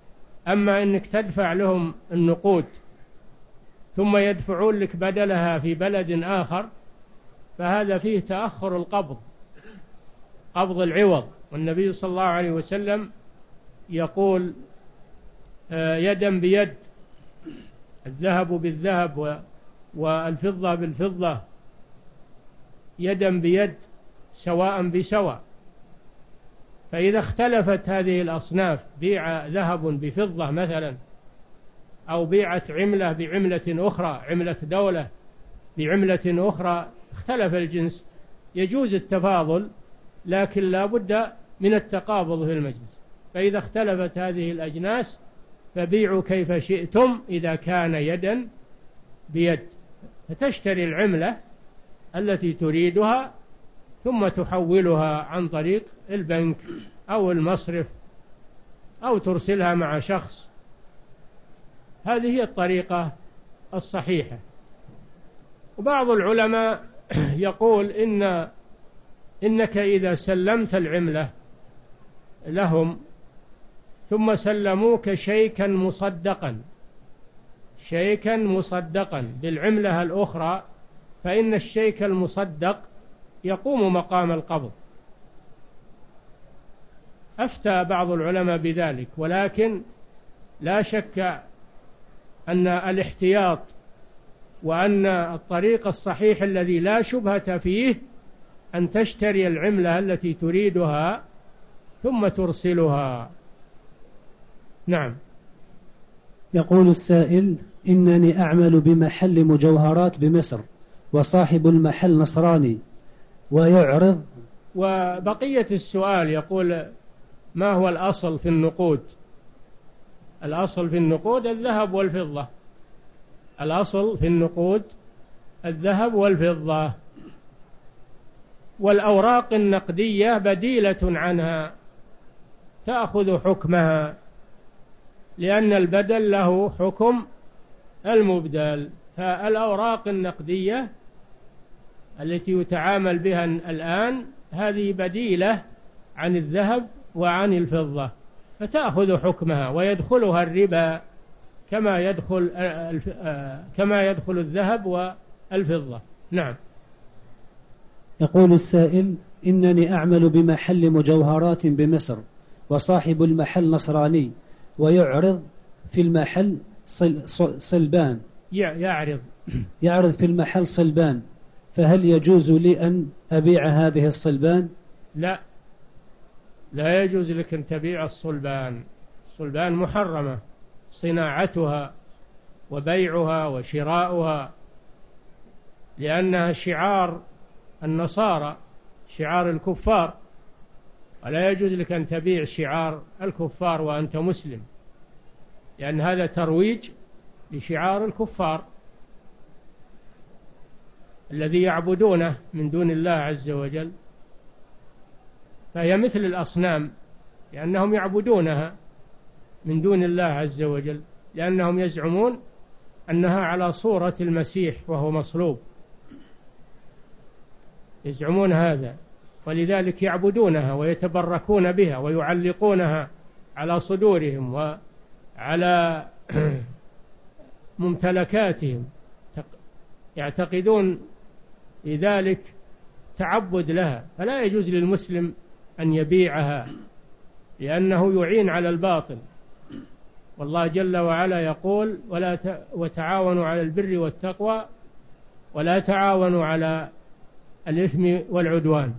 أما أنك تدفع لهم النقود ثم يدفعون لك بدلها في بلد آخر فهذا فيه تأخر القبض، قبض العوض. والنبي صلى الله عليه وسلم يقول يدا بيد، الذهب بالذهب والفضة بالفضة، يدا بيد سواء بسواء. فإذا اختلفت هذه الأصناف، بيع ذهب بفضة مثلا، أو بيعت عملة بعملة أخرى، عملة دولة بعملة أخرى، اختلف الجنس، يجوز التفاضل لكن لا بد من التقابض في المجلس. فإذا اختلفت هذه الأجناس فبيعوا كيف شئتم إذا كان يدا بيد، فتشتري العملة التي تريدها ثم تحولها عن طريق البنك أو المصرف أو ترسلها مع شخص. هذه هي الطريقة الصحيحة. وبعض العلماء يقول إن إنك إذا سلمت العملة لهم ثم سلموك شيكا مصدقا شيكا مصدقا بالعملة الأخرى، فإن الشيك المصدق يقوم مقام القبض. أفتى بعض العلماء بذلك، ولكن لا شك أن الاحتياط وأن الطريق الصحيح الذي لا شبهة فيه أن تشتري العملة التي تريدها ثم ترسلها. نعم. يقول السائل: إنني أعمل بمحل مجوهرات بمصر وصاحب المحل نصراني ويعرض. وبقية السؤال يقول: ما هو الأصل في النقود؟ الأصل في النقود الذهب والفضة. الأصل في النقود الذهب والفضة، والأوراق النقدية بديلة عنها تأخذ حكمها، لأن البدل له حكم المبدل. فالأوراق النقدية التي يتعامل بها الآن هذه بديلة عن الذهب وعن الفضة، فتأخذ حكمها ويدخلها الربا كما يدخل كما يدخل الذهب والفضة. نعم. يقول السائل: إنني أعمل بمحل مجوهرات بمصر وصاحب المحل نصراني ويعرض في المحل صلبان يعرض يعرض في المحل صلبان، فهل يجوز لي أن أبيع هذه الصلبان؟ لا، لا يجوز لك أن تبيع الصلبان. الصلبان محرمة صناعتها وبيعها وشراؤها، لأنها شعار النصارى، شعار الكفار، ولا يجوز لك أن تبيع شعار الكفار وأنت مسلم، لأن هذا ترويج لشعار الكفار الذي يعبدونه من دون الله عز وجل. فهي مثل الأصنام، لأنهم يعبدونها من دون الله عز وجل، لأنهم يزعمون أنها على صورة المسيح وهو مصلوب، يزعمون هذا، ولذلك يعبدونها ويتبركون بها ويعلقونها على صدورهم وعلى ممتلكاتهم، يعتقدون لذلك تعبد لها. فلا يجوز للمسلم أن يبيعها، لأنه يعين على الباطل. والله جل وعلا يقول: ولا ت... وتعاونوا على البر والتقوى ولا تعاونوا على الإثم والعدوان.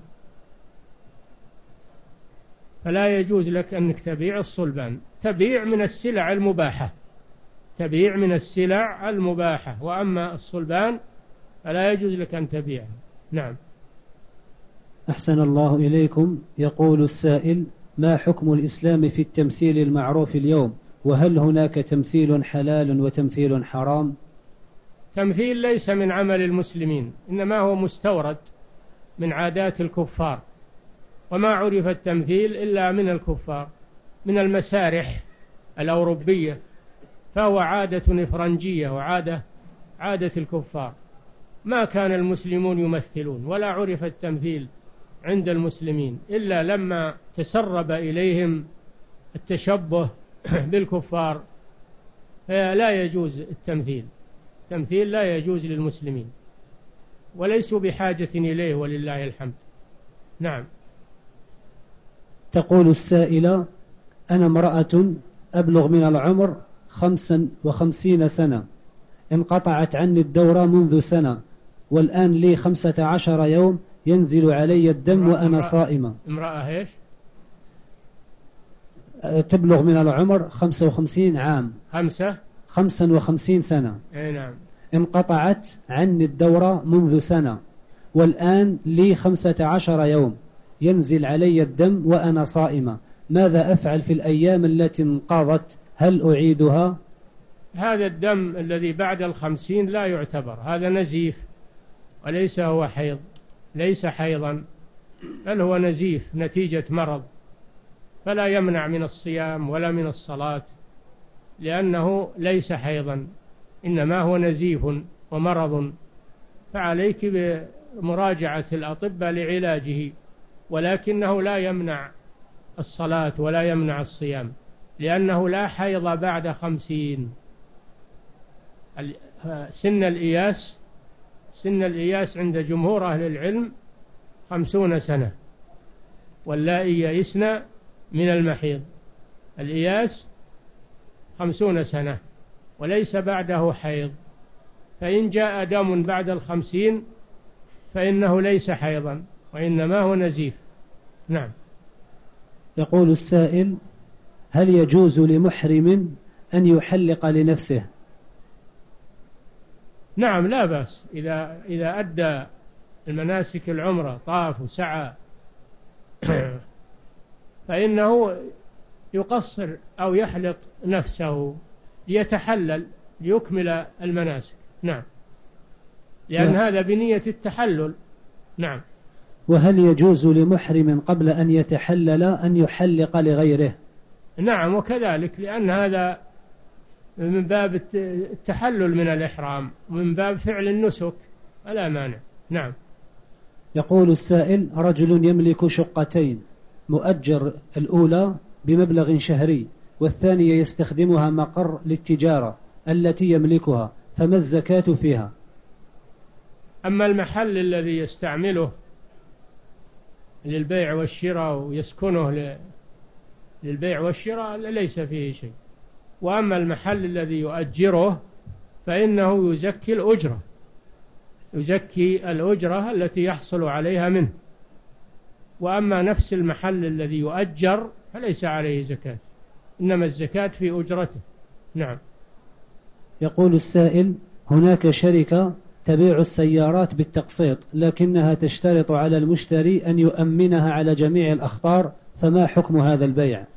فلا يجوز لك أنك تبيع الصلبان، تبيع من السلع المباحة، تبيع من السلع المباحة، وأما الصلبان فلا يجوز لك أن تبيعه. نعم. أحسن الله إليكم. يقول السائل: ما حكم الإسلام في التمثيل المعروف اليوم؟ وهل هناك تمثيل حلال وتمثيل حرام؟ تمثيل ليس من عمل المسلمين، إنما هو مستورد من عادات الكفار، وما عرف التمثيل إلا من الكفار، من المسارح الأوروبية، فهو عادة إفرنجية وعادة عادة الكفار. ما كان المسلمون يمثلون ولا عرف التمثيل عند المسلمين إلا لما تسرب إليهم التشبه بالكفار، فلا يجوز التمثيل. التمثيل لا يجوز للمسلمين، وليسوا بحاجة إليه ولله الحمد. نعم. تقول السائلة: أنا امرأة أبلغ من العمر خمسا وخمسين سنة، انقطعت عني الدورة منذ سنة، والآن لي خمسة عشر يوم ينزل علي الدم وأنا صائمة. امرأة إيش؟ تبلغ من العمر خمسة وخمسين عام. خمسة خمسا وخمسين سنة. أي نعم. انقطعت عني الدورة منذ سنة، والآن لي خمسة عشر يوم ينزل علي الدم وأنا صائمة، ماذا أفعل في الأيام التي انقضت؟ هل أعيدها؟ هذا الدم الذي بعد الخمسين لا يعتبر، هذا نزيف وليس هو حيض، ليس حيضا بل هو نزيف نتيجة مرض، فلا يمنع من الصيام ولا من الصلاة، لأنه ليس حيضا، إنما هو نزيف ومرض، فعليك بمراجعة الأطباء لعلاجه، ولكنه لا يمنع الصلاة ولا يمنع الصيام، لأنه لا حيض بعد خمسين. سن الإياس سن الإياس عند جمهور أهل العلم خمسون سنة، واللائي يئسن من المحيض، الإياس خمسون سنة وليس بعده حيض، فإن جاء دم بعد الخمسين فإنه ليس حيضا وإنما هو نزيف. نعم. يقول السائل: هل يجوز لمحرم أن يحلق لنفسه؟ نعم، لا بأس، إذا إذا أدى المناسك العمرة، طاف وسعى، فإنه يقصر أو يحلق نفسه ليتحلل ليكمل المناسك. نعم، لأن لا. هذا بنية التحلل. نعم. وهل يجوز لمحرم قبل أن يتحلل أن يحلق لغيره؟ نعم، وكذلك، لأن هذا من باب التحلل من الإحرام ومن باب فعل النسك، فلا مانع. نعم. يقول السائل: رجل يملك شقتين، مؤجر الأولى بمبلغ شهري، والثانية يستخدمها مقر للتجارة التي يملكها، فما الزكاة فيها؟ أما المحل الذي يستعمله للبيع والشراء ويسكنه للبيع والشراء ليس فيه شيء، وأما المحل الذي يؤجره فإنه يزكي الأجرة يزكي الأجرة التي يحصل عليها منه، وأما نفس المحل الذي يؤجر فليس عليه زكاة، إنما الزكاة في أجرته. نعم. يقول السائل: هناك شركة تبيع السيارات بالتقسيط، لكنها تشترط على المشتري أن يؤمنها على جميع الأخطار، فما حكم هذا البيع؟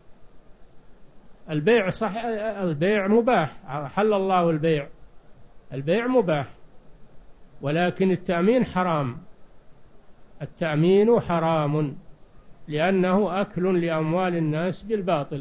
البيع صح، البيع مباح، حل الله البيع، البيع مباح، ولكن التأمين حرام، التأمين حرام، لأنه أكل لأموال الناس بالباطل،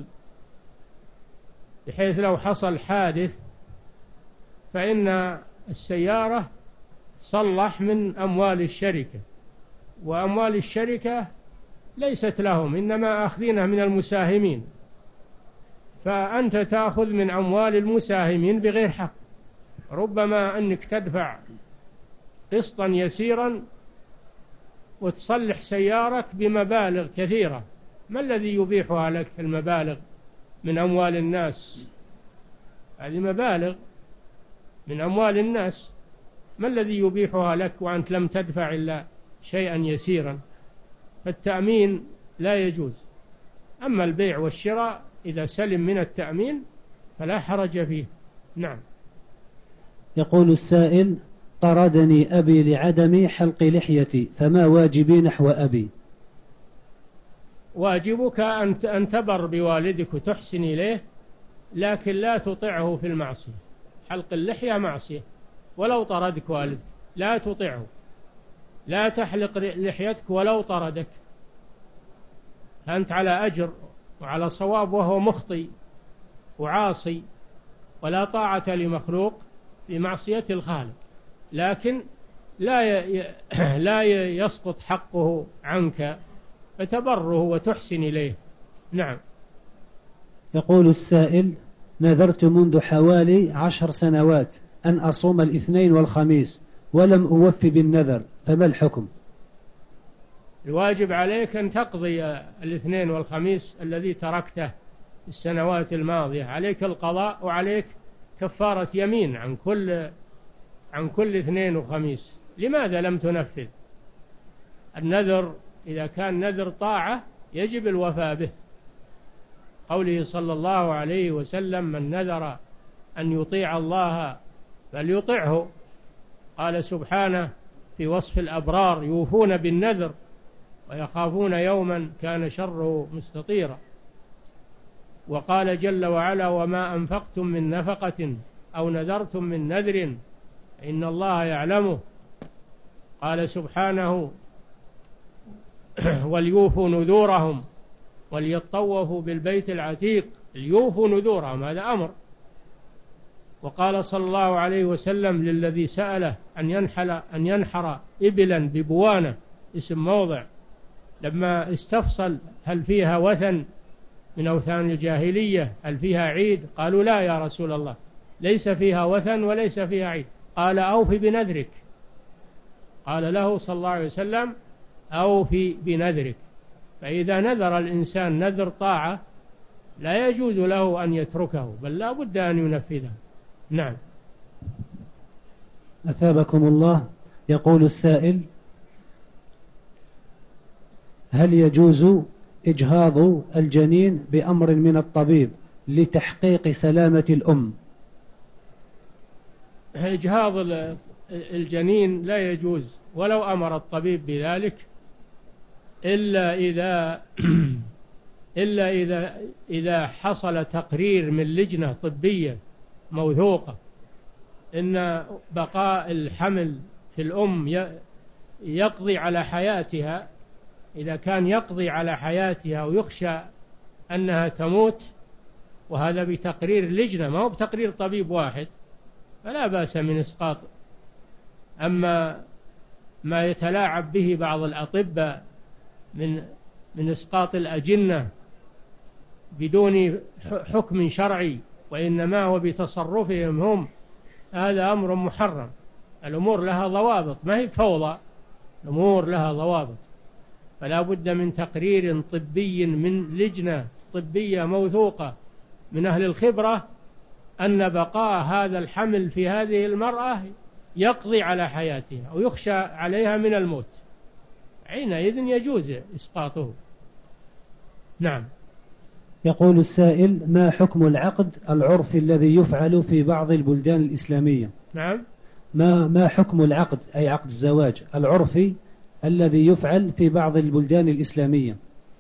بحيث لو حصل حادث فإن السيارة تصلح من أموال الشركة، وأموال الشركة ليست لهم، إنما أخذينها من المساهمين، فأنت تأخذ من أموال المساهمين بغير حق، ربما أنك تدفع قسطا يسيرا وتصلح سيارك بمبالغ كثيرة، ما الذي يبيحها لك المبالغ من أموال الناس؟ هذه مبالغ من أموال الناس، ما الذي يبيحها لك وأنت لم تدفع إلا شيئا يسيرا؟ فالتأمين لا يجوز. أما البيع والشراء إذا سلم من التأمين فلا حرج فيه. نعم. يقول السائل: طردني أبي لعدم حلق لحيتي، فما واجبي نحو أبي؟ واجبك أن تبر بوالدك وتحسن إليه، لكن لا تطعه في المعصية. حلق اللحية معصية، ولو طردك والدك لا تطعه، لا تحلق لحيتك ولو طردك، أنت على أجر وعلى صواب وهو مخطئ وعاصي، ولا طاعة لمخلوق بمعصية الخالق، لكن لا ي... لا يسقط حقه عنك، فتبره وتحسن إليه. نعم. يقول السائل: نذرت منذ حوالي عشر سنوات أن أصوم الاثنين والخميس ولم أوفي بالنذر، فما الحكم؟ الواجب عليك أن تقضي الاثنين والخميس الذي تركته السنوات الماضية، عليك القضاء وعليك كفارة يمين عن كل عن كل اثنين وخميس. لماذا لم تنفذ؟ النذر إذا كان نذر طاعة يجب الوفاء به، قوله صلى الله عليه وسلم: من نذر أن يطيع الله فليطعه. قال سبحانه في وصف الأبرار: يوفون بالنذر ويخافون يوما كان شره مستطيرا. وقال جل وعلا: وما أنفقتم من نفقة أو نذرتم من نذر إن الله يعلمه. قال سبحانه: وليوفوا نذورهم وليطوفوا بالبيت العتيق. ليوفوا نذورهم، هذا أمر. وقال صلى الله عليه وسلم للذي سأله أن ينحل أن ينحر إبلا ببوانة، اسم موضع، لما استفصل هل فيها وثن من أوثان الجاهلية، هل فيها عيد؟ قالوا لا يا رسول الله، ليس فيها وثن وليس فيها عيد. قال: أوفي بنذرك. قال له صلى الله عليه وسلم: أوفي بنذرك. فإذا نذر الإنسان نذر طاعة لا يجوز له أن يتركه، بل لا بد أن ينفذه. نعم. أثابكم الله. يقول السائل: هل يجوز إجهاض الجنين بأمر من الطبيب لتحقيق سلامة الأم؟ إجهاض الجنين لا يجوز ولو أمر الطبيب بذلك، إلا إذا إلا إذا إذا حصل تقرير من لجنة طبية موثوقة إن بقاء الحمل في الأم يقضي على حياتها. إذا كان يقضي على حياتها ويخشى أنها تموت، وهذا بتقرير لجنة ما هو بتقرير طبيب واحد، فلا بأس من إسقاط. أما ما يتلاعب به بعض الأطباء من من إسقاط الأجنة بدون حكم شرعي، وإنما هو بتصرفهم هم، هذا أمر محرم. الأمور لها ضوابط، ما هي فوضى، الأمور لها ضوابط. فلا بد من تقرير طبي من لجنة طبية موثوقة من أهل الخبرة أن بقاء هذا الحمل في هذه المرأة يقضي على حياتها ويخشى عليها من الموت، حينئذ يجوز إسقاطه. نعم. يقول السائل: ما حكم العقد العرفي الذي يفعل في بعض البلدان الإسلامية؟ نعم. ما ما حكم العقد، أي عقد الزواج العرفي الذي يفعل في بعض البلدان الإسلامية؟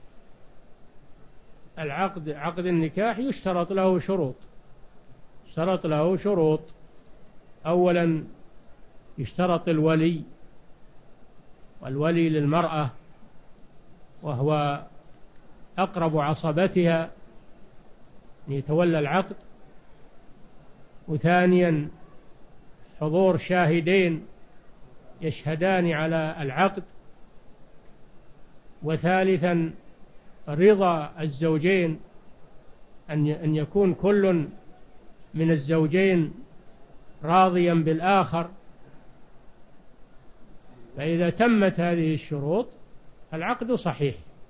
العقد عقد النكاح يشترط له شروط، يشترط له شروط. أولا يشترط الولي، والولي للمرأة وهو أقرب عصبتها يتولى العقد. وثانيا حضور شاهدين يشهدان على العقد. وثالثا رضا الزوجين، أن يكون كل من الزوجين راضيا بالآخر. فإذا تمت هذه الشروط العقد صحيح،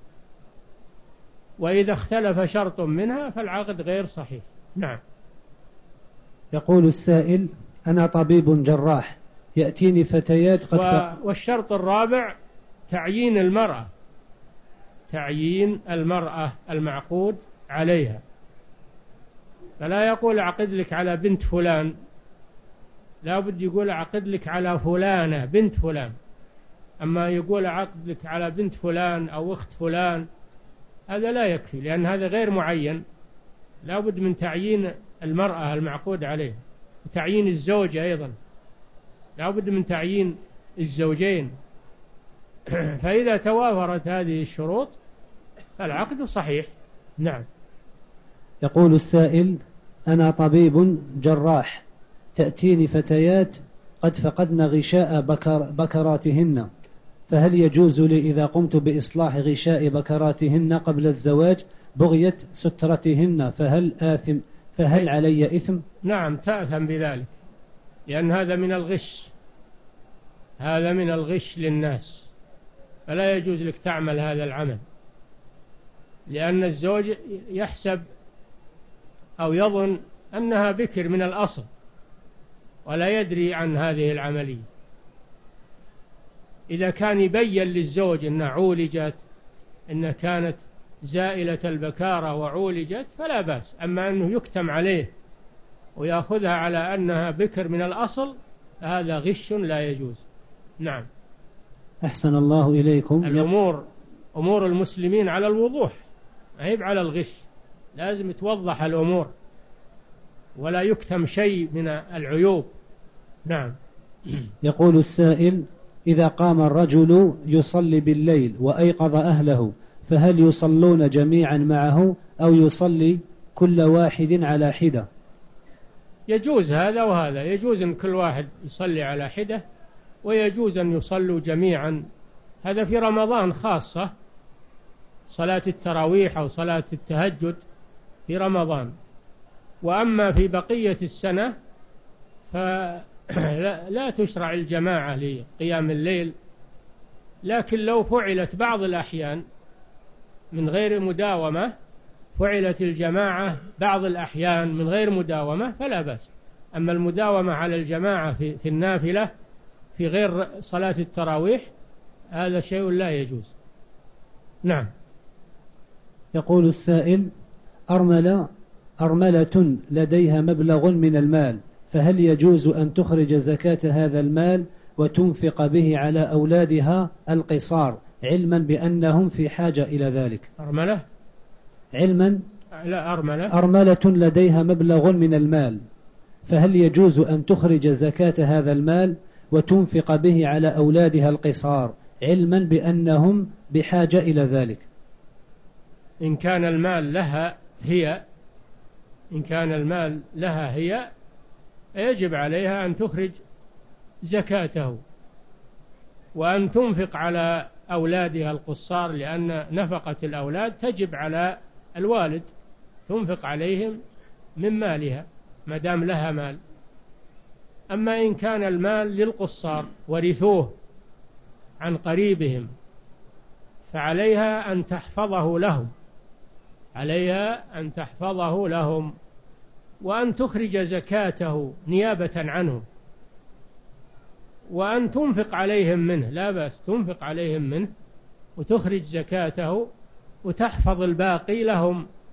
وإذا اختلف شرط منها فالعقد غير صحيح. نعم. يقول السائل: أنا طبيب جراح، يأتيني فتيات قد و... والشرط الرابع تعيين المرأة، تعيين المرأة المعقود عليها. فلا يقول أعقد لك على بنت فلان، لا بد يقول أعقد لك على فلانة بنت فلان. أما يقول أعقد لك على بنت فلان أو أخت فلان هذا لا يكفي، لأن هذا غير معين. لا بد من تعيين المرأة المعقود عليها، وتعيين الزوج أيضا لا بد من تعيين الزوجين. فإذا توافرت هذه الشروط فالعقد صحيح. نعم. يقول السائل: أنا طبيب جراح، تأتيني فتيات قد فقدن غشاء بكر بكراتهن، فهل يجوز لي إذا قمت بإصلاح غشاء بكراتهن قبل الزواج بغية سترتهن فهل آثم فهل علي إثم؟ نعم تأثم بذلك، لأن هذا من الغش، هذا من الغش للناس، فلا يجوز لك تعمل هذا العمل، لأن الزوج يحسب أو يظن أنها بكر من الأصل ولا يدري عن هذه العملية. إذا كان يبين للزوج أنها عولجت، أنها كانت زائلة البكارة وعولجت فلا بأس، أما أنه يكتم عليه ويأخذها على أنها بكر من الأصل هذا غش لا يجوز. نعم. أحسن الله إليكم. الأمور أمور المسلمين على الوضوح، عيب على الغش، لازم توضح الأمور ولا يكتم شيء من العيوب. نعم. يقول السائل: إذا قام الرجل يصلي بالليل وأيقظ أهله فهل يصلون جميعا معه أو يصلي كل واحد على حدة؟ يجوز هذا وهذا، يجوز أن كل واحد يصلي على حدة، ويجوز أن يصلوا جميعا. هذا في رمضان خاصة، صلاة التراويح أو صلاة التهجد في رمضان. وأما في بقية السنة فلا تشرع الجماعة لقيام الليل، لكن لو فعلت بعض الأحيان من غير مداومة، فعلت الجماعة بعض الأحيان من غير مداومة فلا بأس. أما المداومة على الجماعة في, في النافلة في غير صلاة التراويح هذا شيء لا يجوز. نعم. يقول السائل: أرملة أرملة لديها مبلغ من المال، فهل يجوز أن تخرج زكاة هذا المال وتنفق به على أولادها القصار، علما بأنهم في حاجة إلى ذلك؟ أرملة علما لا أرملة أرملة لديها مبلغ من المال، فهل يجوز أن تخرج زكاة هذا المال وتنفق به على أولادها القصار، علما بأنهم بحاجة إلى ذلك؟ إن كان المال لها هي إن كان المال لها هي يجب عليها أن تخرج زكاته وأن تنفق على أولادها القصار، لأن نفقة الأولاد تجب على الوالد، تنفق عليهم من مالها ما دام لها مال. أما إن كان المال للقصار ورثوه عن قريبهم فعليها أن تحفظه لهم عليها أن تحفظه لهم وأن تخرج زكاته نيابة عنهم، وأن تنفق عليهم منه، لا بأس تنفق عليهم منه وتخرج زكاته وتحفظ الباقي لهم